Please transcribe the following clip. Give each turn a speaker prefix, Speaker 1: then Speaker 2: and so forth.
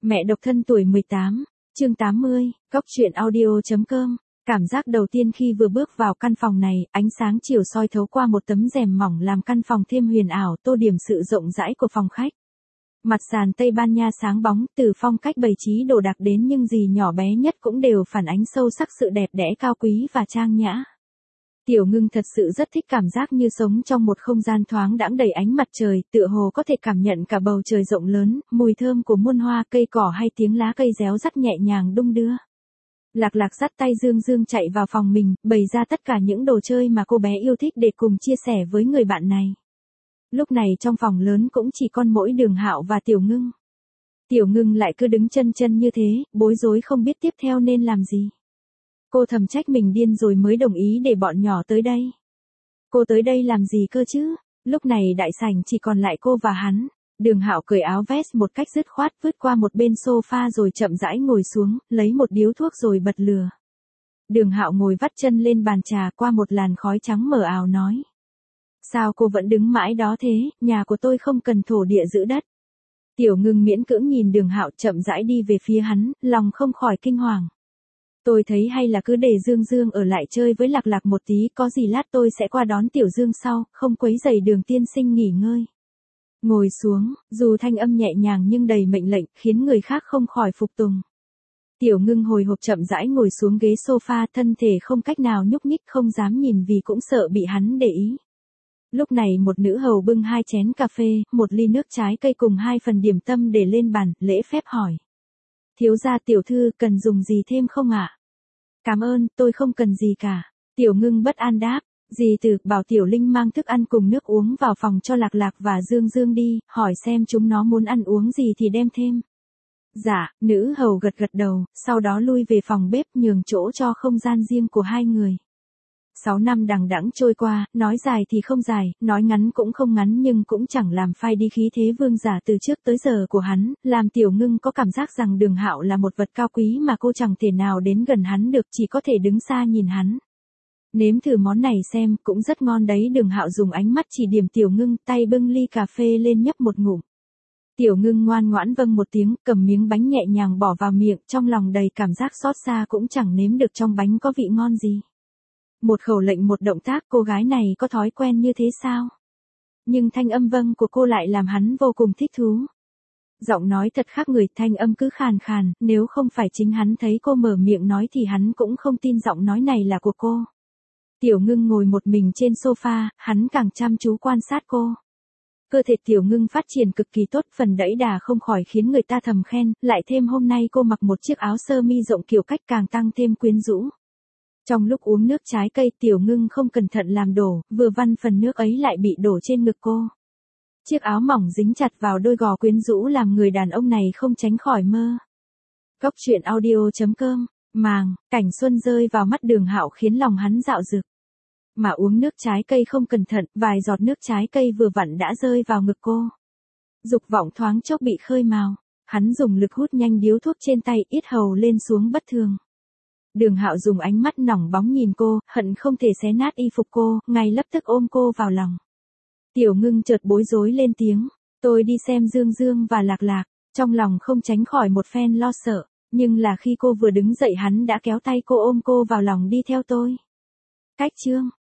Speaker 1: Mẹ độc thân tuổi 18, chương 80, Cóc truyện audio.com. Cảm giác đầu tiên khi vừa bước vào căn phòng này, ánh sáng chiều soi thấu qua một tấm rèm mỏng làm căn phòng thêm huyền ảo, tô điểm sự rộng rãi của phòng khách. Mặt sàn Tây Ban Nha sáng bóng, từ phong cách bày trí đồ đạc đến những gì nhỏ bé nhất cũng đều phản ánh sâu sắc sự đẹp đẽ cao quý và trang nhã. Tiểu Ngưng thật sự rất thích cảm giác như sống trong một không gian thoáng đãng đầy ánh mặt trời, tựa hồ có thể cảm nhận cả bầu trời rộng lớn, mùi thơm của muôn hoa cây cỏ hay tiếng lá cây réo rắt nhẹ nhàng đung đưa. Lạc Lạc dắt tay Dương Dương chạy vào phòng mình, bày ra tất cả những đồ chơi mà cô bé yêu thích để cùng chia sẻ với người bạn này. Lúc này trong phòng lớn cũng chỉ còn mỗi Đường Hạo và Tiểu Ngưng. Tiểu Ngưng lại cứ đứng chân chân như thế, bối rối không biết tiếp theo nên làm gì. Cô thầm trách mình điên rồi mới đồng ý để bọn nhỏ tới đây. Cô tới đây làm gì cơ chứ? Lúc này đại sảnh chỉ còn lại cô và hắn. Đường Hạo cởi áo vest một cách dứt khoát vứt qua một bên sofa rồi chậm rãi ngồi xuống, lấy một điếu thuốc rồi bật lửa. Đường Hạo ngồi vắt chân lên bàn trà qua một làn khói trắng mờ ảo nói. Sao cô vẫn đứng mãi đó thế, nhà của tôi không cần thổ địa giữ đất. Tiểu Ngưng miễn cưỡng nhìn Đường Hạo chậm rãi đi về phía hắn, lòng không khỏi kinh hoàng. Tôi thấy hay là cứ để Dương Dương ở lại chơi với Lạc Lạc một tí, có gì lát tôi sẽ qua đón Tiểu Dương sau, không quấy rầy Đường tiên sinh nghỉ ngơi. Ngồi xuống, dù thanh âm nhẹ nhàng nhưng đầy mệnh lệnh, khiến người khác không khỏi phục tùng. Tiểu Ngưng hồi hộp chậm rãi ngồi xuống ghế sofa, thân thể không cách nào nhúc nhích, không dám nhìn vì cũng sợ bị hắn để ý. Lúc này một nữ hầu bưng 2 chén cà phê, 1 ly nước trái cây cùng 2 phần điểm tâm để lên bàn, lễ phép hỏi. Thiếu gia tiểu thư cần dùng gì thêm không ạ? Cảm ơn, tôi không cần gì cả. Tiểu Ngưng bất an đáp. Dì Từ bảo Tiểu Linh mang thức ăn cùng nước uống vào phòng cho Lạc Lạc và Dương Dương đi, hỏi xem chúng nó muốn ăn uống gì thì đem thêm. Dạ, nữ hầu gật gật đầu, sau đó lui về phòng bếp nhường chỗ cho không gian riêng của hai người. 6 năm đằng đẵng trôi qua, nói dài thì không dài, nói ngắn cũng không ngắn nhưng cũng chẳng làm phai đi khí thế vương giả từ trước tới giờ của hắn, làm Tiểu Ngưng có cảm giác rằng Đường Hạo là một vật cao quý mà cô chẳng thể nào đến gần hắn được, chỉ có thể đứng xa nhìn hắn. Nếm thử món này xem, cũng rất ngon đấy. Đường Hạo dùng ánh mắt chỉ điểm Tiểu Ngưng, tay bưng ly cà phê lên nhấp một ngụm. Tiểu Ngưng ngoan ngoãn vâng một tiếng, cầm miếng bánh nhẹ nhàng bỏ vào miệng, trong lòng đầy cảm giác xót xa cũng chẳng nếm được trong bánh có vị ngon gì. Một khẩu lệnh một động tác, cô gái này có thói quen như thế sao? Nhưng thanh âm vâng của cô lại làm hắn vô cùng thích thú. Giọng nói thật khác người, thanh âm cứ khàn khàn, nếu không phải chính hắn thấy cô mở miệng nói thì hắn cũng không tin giọng nói này là của cô. Tiểu Ngưng ngồi một mình trên sofa, hắn càng chăm chú quan sát cô. Cơ thể Tiểu Ngưng phát triển cực kỳ tốt, phần đẫy đà không khỏi khiến người ta thầm khen, lại thêm hôm nay cô mặc một chiếc áo sơ mi rộng kiểu cách càng tăng thêm quyến rũ. Trong lúc uống nước trái cây, Tiểu Ngưng không cẩn thận làm đổ, vừa văng phần nước ấy lại bị đổ trên ngực cô. Chiếc áo mỏng dính chặt vào đôi gò quyến rũ làm người đàn ông này không tránh khỏi mơ. Cóc truyện audio.com. Màng, cảnh xuân rơi vào mắt Đường Hạo khiến lòng hắn dạo dực. Mà uống nước trái cây không cẩn thận, vài giọt nước trái cây vừa vặn đã rơi vào ngực cô. Dục vọng thoáng chốc bị khơi mào, hắn dùng lực hút nhanh điếu thuốc trên tay, yết hầu lên xuống bất thường. Đường Hạo dùng ánh mắt nóng bóng nhìn cô, hận không thể xé nát y phục cô, ngay lập tức ôm cô vào lòng. Tiểu Ngưng chợt bối rối lên tiếng, tôi đi xem Dương Dương và Lạc Lạc, trong lòng không tránh khỏi một phen lo sợ. Nhưng là khi cô vừa đứng dậy hắn đã kéo tay cô ôm cô vào lòng đi theo tôi. Cách chương.